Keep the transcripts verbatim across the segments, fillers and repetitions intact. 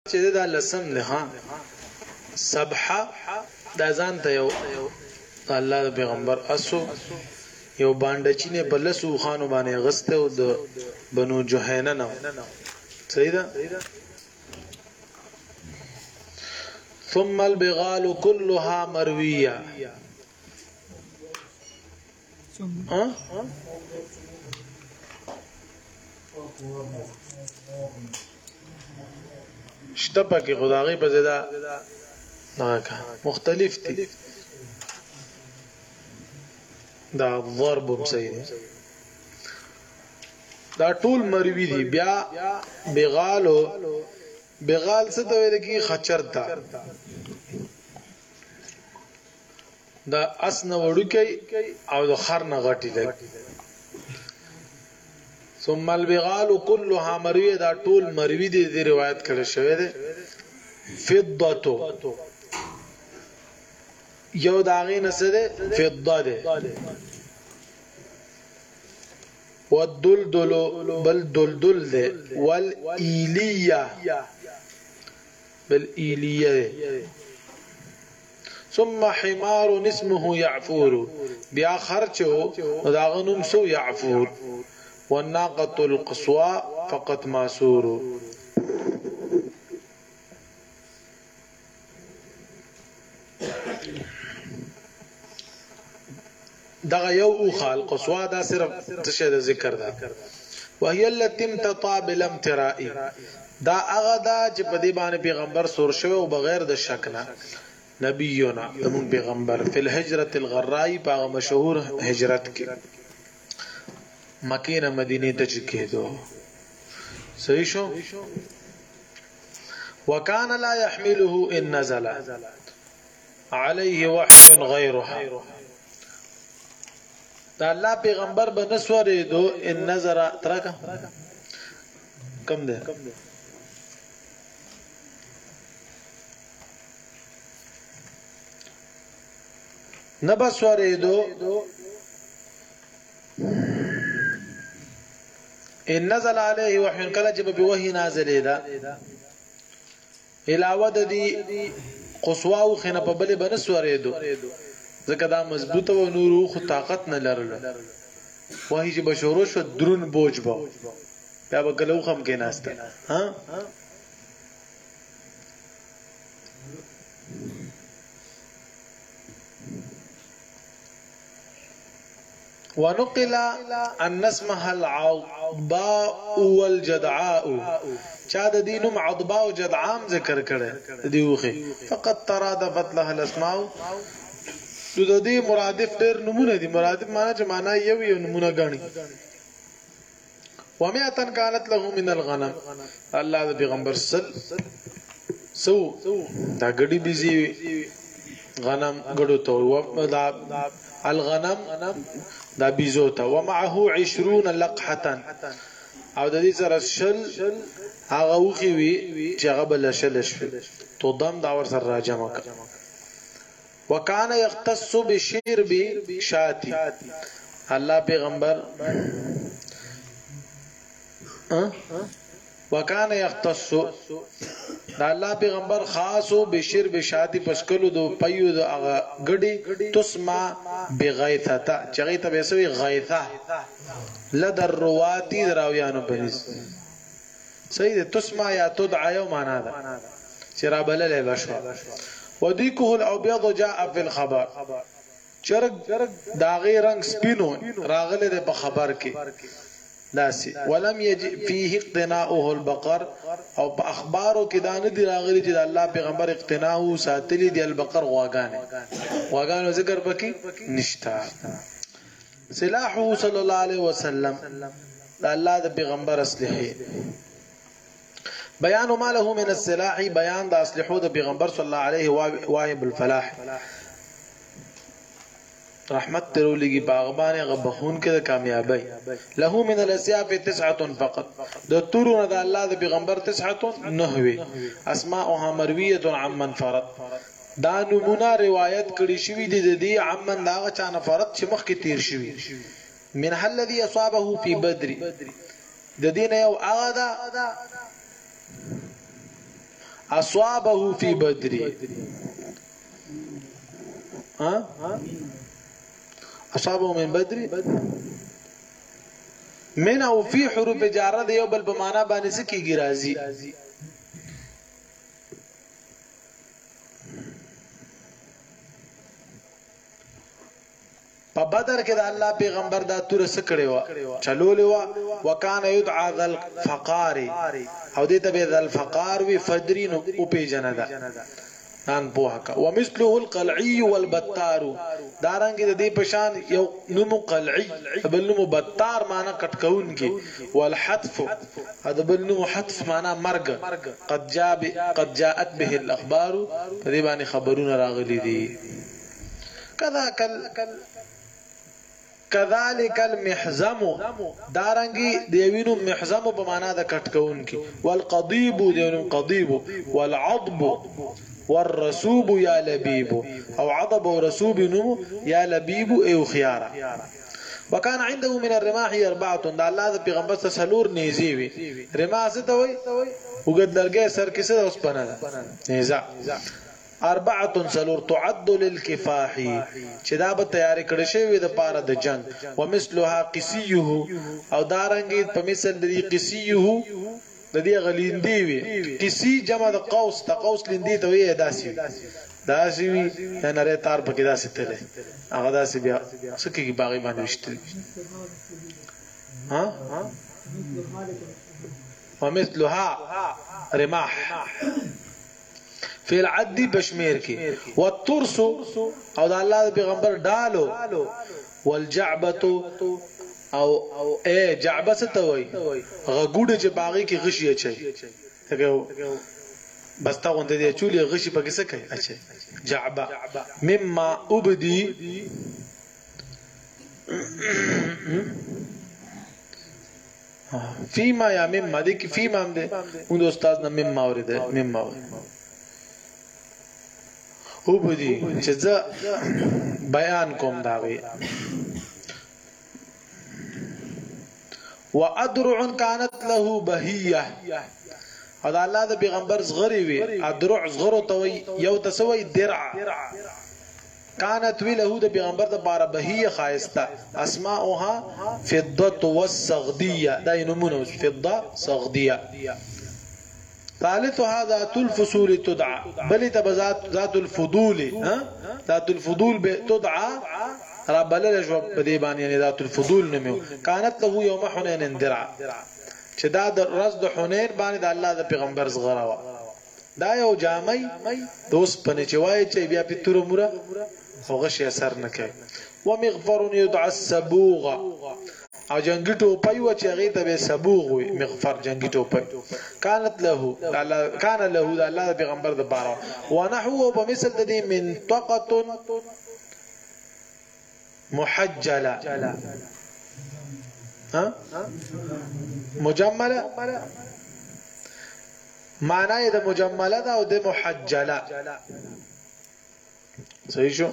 چې دا لسم نه ها سبحه د ځان ته یو الله د پیغمبر اسو یو باندې نه بلسو خانو باندې غسته او د بنو جوهینه نه صحیح ده. ثم البغال كلها مرويه ها شتپا کې خدای په زدا ناکا مختلف دي دا ضرب صحیح دا ټول مروي دي. بیا بغالو بغال څه ته ویل کی خچر تا دا اسن وړوکی او د خر نه غټی لګ. ثم البغال كلها مرويه دا ټول مروي دي د روایت کړه شوی ده. فضه یو داغه نسده فضه ده. والدلدل بل دلدل ده. والإيلية بالإيلية ده. ثم حمار اسمه يعفور بیا خرچو داغه نوم سو يعفور. والناقة القصوى فقط ماسور دغه یو اوخه القصوى دا صرف تشه ذکر ده. وهي التي امتطى بالامتراء دا هغه دا چې په دې باندې پیغمبر سور شوی او بغیر د شک نه نبینا دمون پیغمبر فی الهجرة الغراء په مشهور هجرت کې مکه نه مدینه ته کېدو. صحیح شو. وکان لا يحمله ان نزل عليه وحي غيرها دا الله پیغمبر به نسوره دو ان نظر ترکا کم ده نبسوره دو ان نزل عليه وحي کله چې به وحي نازلې ده علاوه د دې قصوا او خنه په بل بنسوره دو ځکه دا مضبوطه و نور خو طاقت نه لرله وحي چې بشورو شو درون بوج با بیا به کلو خم کې ناشته ها ونقل ان اسمها العضباء والجدعاء چا د دینم عضباء او جدعام ذکر کړي دیوخه فقط ترادفت لها الاسماء د دې مرادف ډېر نمونه دي. مرادف معنی چې معنی یو یو نمونه غني. ومئه كانت له من الغنم الله د پیغمبر سل سو دا غړي بيزي غنم غړو ته و دا الغنم دا بيزو ته ومعه عشرون لقحه او د دې سره شل هغه وخي وي چې هغه بل شل شل تو دم دا ور سره راجمه. وکان یختص بشرب شاتی الله پیغمبر وکان یختص دا الله پیغمبر خاصو بشرب شاتی پسکلو دو پيو دو غړي تسمع بغیثه چغیته به سوی غیثه لدر رواتي دراویانو پنس صحیح تسمع یا تدعى یو معنا ده چرابل له بشو. وديكه الابيض جاء في الخبر چرګ داغي رنگ سپینو راغله ده په خبر کې داسي. ولم يجي فيه اقتناؤه البقر او په اخبارو کې دا نه دی راغلي چې الله پیغمبر اقتناؤه ساتلی دی البقر غواګانه غواګانو ذکر پکې نشتا. سلاحه صلی الله علیه وسلم الله د پیغمبر اسلحه بیان ما له من السلاح بیان د اسلحو د پیغمبر صلی الله علیه واهب الفلاح رحمت ترولږي باغبان غبخون کې د کامیابی. له من الاسياف تسعه فقط د تورونه د الله د پیغمبر تسعه نهوي اسماءها مرويه عمن فرد دا نمونه روایت کړي شوی دي د دې عمن دا چانه فرد چې مخ کې تیر شوی من الذي اصابه في بدر د دین یو هغه دا اصابه في بدر ها اصابه من بدر من او في حروف جاره دی یو بل په معنا باندې سکیږي راځي په بدر کې د الله پیغمبر دا تور سکړې و چلولې و وکانه يدعى ذل فقار او دې ته به ذل فقار وی فدرین او پیجن ده ان بوهکا ومثله القلعي والبتار دارنګ د دې پشان یو نوم قلعي بل نوم بتار معنا کټکون کې والحتف هذا بل نوم حتف معنا مرګ قد جاء قد جاءت به الاخبار دې باندې خبرونه راغلي دي کذا کل كذلك المحزم دارنګي دیوینو محزم په معنا د کټکون کې والقضيب دیوینو قضيب والعضب والرسوب يا لبيب او عضب ورسوب نو يا لبيب او خيارا وكان عنده من الرماح اربعه دا الله د پیغمبر سلور نيزي وي رماح څه ته وي وګد لرګي سر کې څه اوس پنه نيزا اربعه سلور تعد للكفاح چې دا به تیاری کړی شوی د پاره د جنگ ومثلها قسيه او دارنګي په مثل د قسيه د دې غلیندې وي قسی جمع د قوس د قوس لیندې ته وي داسي داسي وي نه لري تار پکې داسي تله هغه داسي بیا سکه کې باغی باندې وشتل ها ومثلها رماح فی العد بشمیر کی والترس او د الله پیغمبر ډالو والجعبه او اے جعبه ستوي غګوډه چې باغی کې غشي اچي هغه بس تا غونډه دی چولې غشي پکې څه کوي اچي جعبه مما ابدي فيما يا مما دي کې فيما هم ده موږ استاد نه مما اورید مما ابدي چې ځ بیان کوم دا وی وادرع كانت له بهيه او الله د پیغمبر صغری وی ادرع صغرو توي یو تسوي درع كانت له د پیغمبر د بار بهيه خاصه اسماءها فضه والصغديه دا نمونه فضه صغديه ثالث هذا الفصول تدعى بل تبذات ذات الفضول ها ذات الفضول تدعى رب لجو بدی باندې یعنی ذات الفضول نومو كانت له يوم حنين درع چې دا د رز د حنين باندې د الله د پیغمبر زغراوه دا یو جامي دوس پنه چوي چې بیا په تور موره هغه شي اثر نه کوي ومغفر يدعى السبوغ او جنگی ټوپای و چې هغه ته به سبوغ وي مغفر جنگی ټوپای كانت له الله كان له د الله پیغمبر د بارا ونحو بمثل د دې منطقه محجله ها مجمله معنی د مجمله ده او د محجله صحیح شو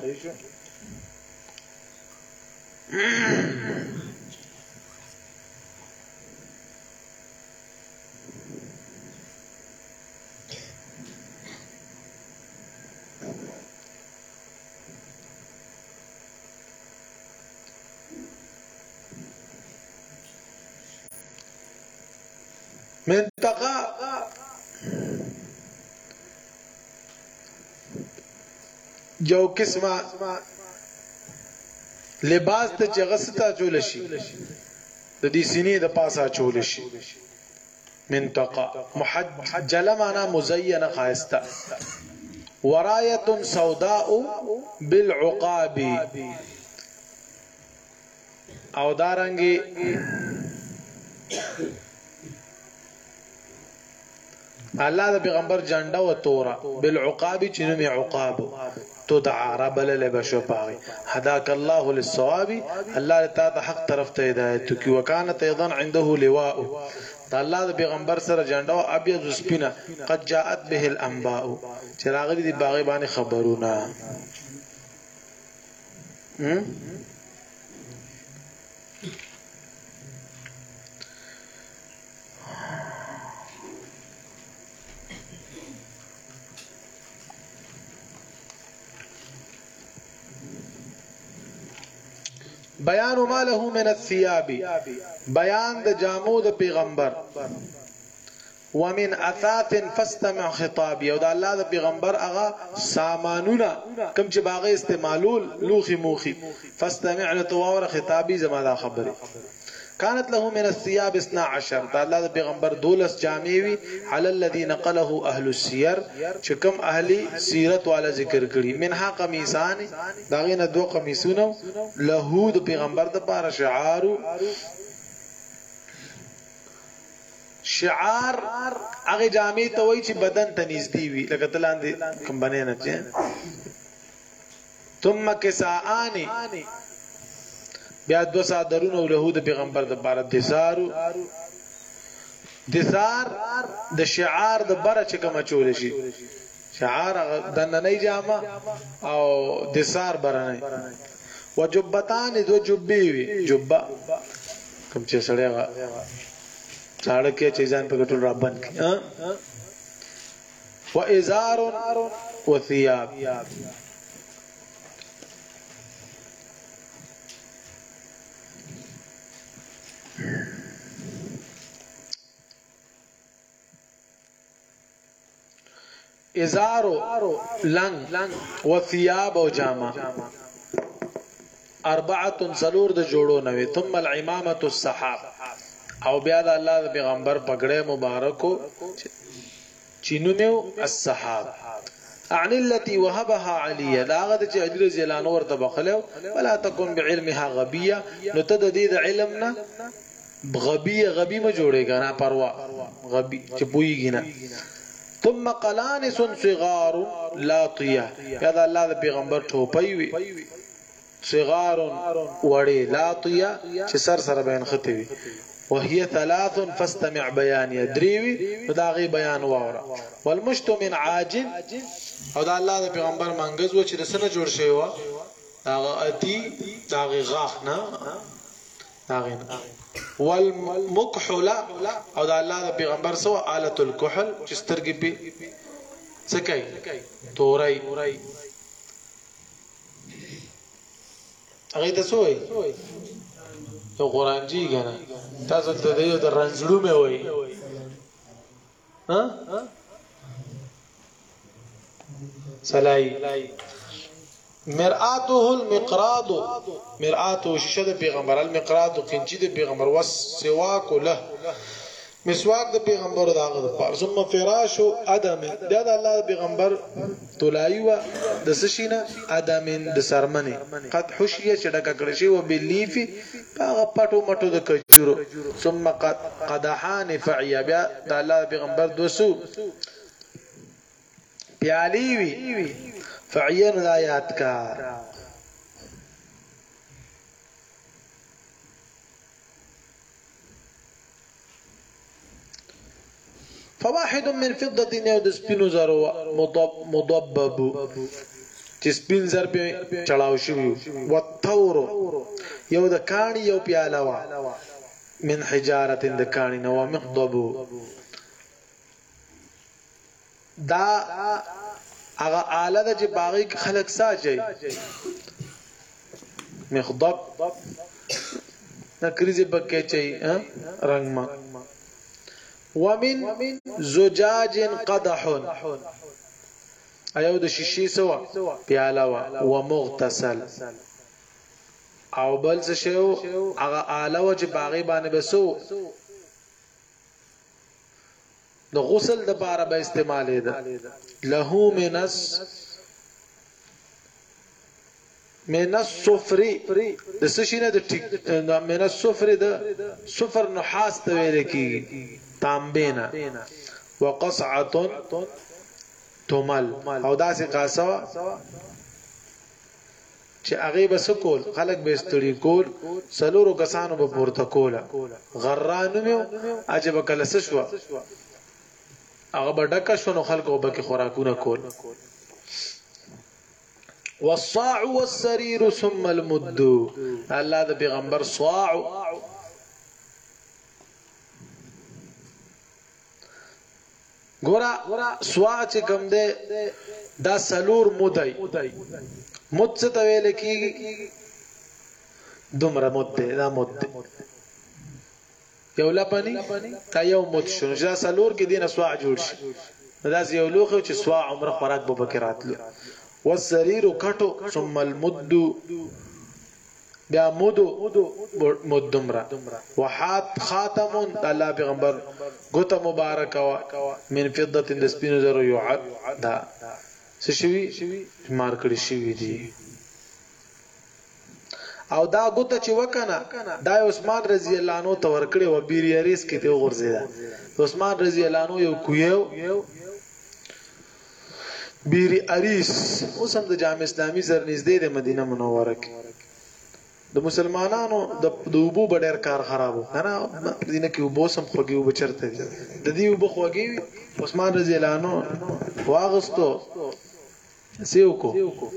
منطقه جو قسمه لباس ته چغستا چول شي د دې سینې د پاسا چول شي منطقه محجله معنا مزینه خاصه ورايه سوداء بالعقاب او دارنګي الله د پیغمبر جنډه و تورا بالعقاب چنو می عقاب تدعى رب للبشو باغي هداك الله للصواب الله تعالی حق طرف ته هدایت کی وکانه ايضا عنده لواء الله د پیغمبر سره جنډه او ابيض سپینه قد جاءت به الانباء چراغلی دی باغی باندې خبرونه بیان ما له من الثياب بیان د جامو د پیغمبر ومن اثاث فاستمع خطابي او د الله د پیغمبر هغه سامانونه کوم چې باغه استعمالول لوخي موخي فاستمع لتواور خطابي زما دا خبره كانت له من الثياب اثنا عشر د الله د پیغمبر دولس جامې وی على الذي نقله اهل السير چې کوم اهلي سیرت والا ذکر کړي منها قميصان داغه نه دو قميصونه له د پیغمبر د پاره شعار شعار هغه جامې ته وای چې بدن ته نږدې وي لکه تلاندې کوم باندې نه چې ثم کساانی بیا دو صادرونه له د پیغمبر د بار دثار دثار د شعار د بره چې کوم چول شي شعار د ننۍ جامه او دثار برنه وجبتان دو جبې وي جبه کوم چې سړی چاړه کې چې ځان په ګټل را بند کی ها و ازار و ثياب ازار لنگ و ثياب و جامه اربعه سلور د جوړو نوي ثم العمامه السحاب او بیا د الله د پیغمبر پګړې مبارکو چینونو السحاب عن التي وهبها علي داغه چې اجر زلان ورته بخلو ولا تكن بعلمها غبيه نو ته د دې علمنا غبيه غبي ما جوړېږي نه پروا غبي چې پويږي نه ثم قلانس صغار لاطيه یا د الله د پیغمبر ټوپي وي صغار وړي لاطيه چې سر سره بین خطي وي وهي ثلاث فاستمع بيان يدريوي وداغي بيان واورا والمشت من عاجن او دا الله د پیغمبر منګز و چې رسنه جوړ شوی و هغه اتی داغي غاخ نه داغي والمكحل او دا الله د پیغمبر سو آلت الكحل چې سترګې په سکای تورای هغه ته سوې تو قران جی کنه تاسو ته دیو د رنځړو مې وای ها سلای مرآته المقراض مرآته شیشه د پیغمبر المقراض قنچی د پیغمبر وس سواک له مسواک د پیغمبر داغه د پار ثم فراش ادم د الله د پیغمبر تلایوا د سشینه ادم د سرمنه قد حشیه چډک کړی شی او بلیفی هغه پټو مټو د کجورو ثم قد قدحان فعیا بیا د الله د پیغمبر دوسو پیالی وی فعین لا یادکار فواحد من فضة یو د سپینو زرو مضبب چې سپین زر په چلاو شوی والثور یو د کانی یو پیاله وا من حجاره د کانی نو مخضب دا هغه آله د چې باغی خلق ساجي مخضب نکریزه بکې چي رنگ ما ومن زجاج قدح ایو د شیشې سوا پیاله وا ومغتسل او بل څه شو هغه آله و چې باغی باندې بسو د غسل د بار به استعمال ده له منس من الصفر د سشینه د ټیک من الصفر د صفر نحاس ته ویل کیږي تامبینا وقصعه تمل او داسې قاصه چې هغه بس کول خلق به استړي کول سلورو کسانو به پورته کوله غرانو مې عجب کله شو هغه به ډکه شنو خلکو به کې خوراکونه کول والصاع والسرير ثم المد الله د پیغمبر صاع ګورا صاع چې کوم ده دا سلور مدای مد څه ته ویل کیږي دومره مد دا مد یو لپنی تا یو مد شنو چې سلور کې دینه سواع جوړ شي دا یو لوخه چې سواع عمر خوراک به بکراتلو والسرير کټو ثم المد بیا مدو مدمرا وحات خاتم الله پیغمبر غوته مبارک من فضه د سپینو زرو یعد دا څه شوی مار کړی شوی دی او دا غوته چې وکنه دا عثمان رضی الله عنه تور کړی و بیریاریس کې ته غورځیدا عثمان رضی الله عنه یو کویو بیری اریس اوس هم د جامع اسلامي سره نږدې د مدینه منوره کې د مسلمانانو د دوبو بډیر کار خرابو کنه مدینه کې وبو سم خوږي وب چرته د دې وب خوږي عثمان رضی الله عنه واغستو سیو کو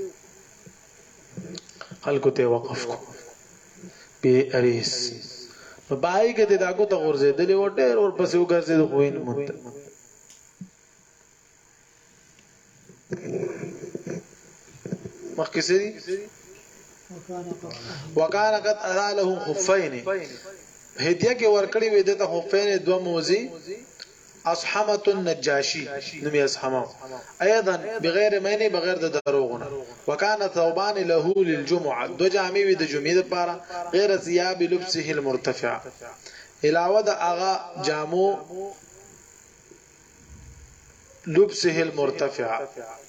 خلکو ته وقف کو بی اریس په بای کې د داګو ته غورځې دلی و ډېر اور پسې وګرځې د خوین مت مخکې سری وکانه قد اذا له خفين هديه کې ورکړي وې د خفين دو موزي اصحمه النجاشي نمي اصحمه ايضا بغیر معنی بغیر د دروغونه وکانه ثوبان له للجمعه دو جامې وې د جمعې لپاره غیر ثياب لبسه المرتفع علاوه د اغا جامو لبسه المرتفع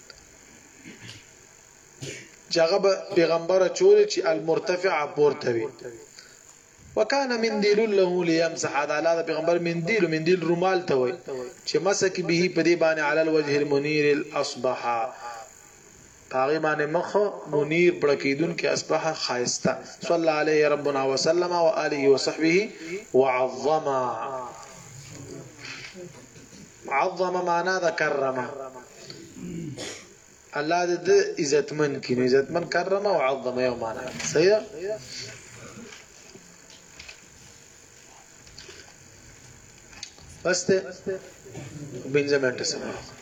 جغب پیغمبر چول چې المرتفع پورتوي وکانه مندیل له ليمسح عداله پیغمبر مندیل مندیل رومال ته وي چې مسک به په دې باندې علی الوجه المنير الاصبح هغه باندې مخ منیر بړکیدون کې اصبح خایسته صلی علیه ربنا وسلم و آله وصحبه وعظم عظم معنا ذکرمه الله دې عزتمن کینو عزتمن کرمه او عظمه یو معنا صحیح بس ته بنځه منټه سره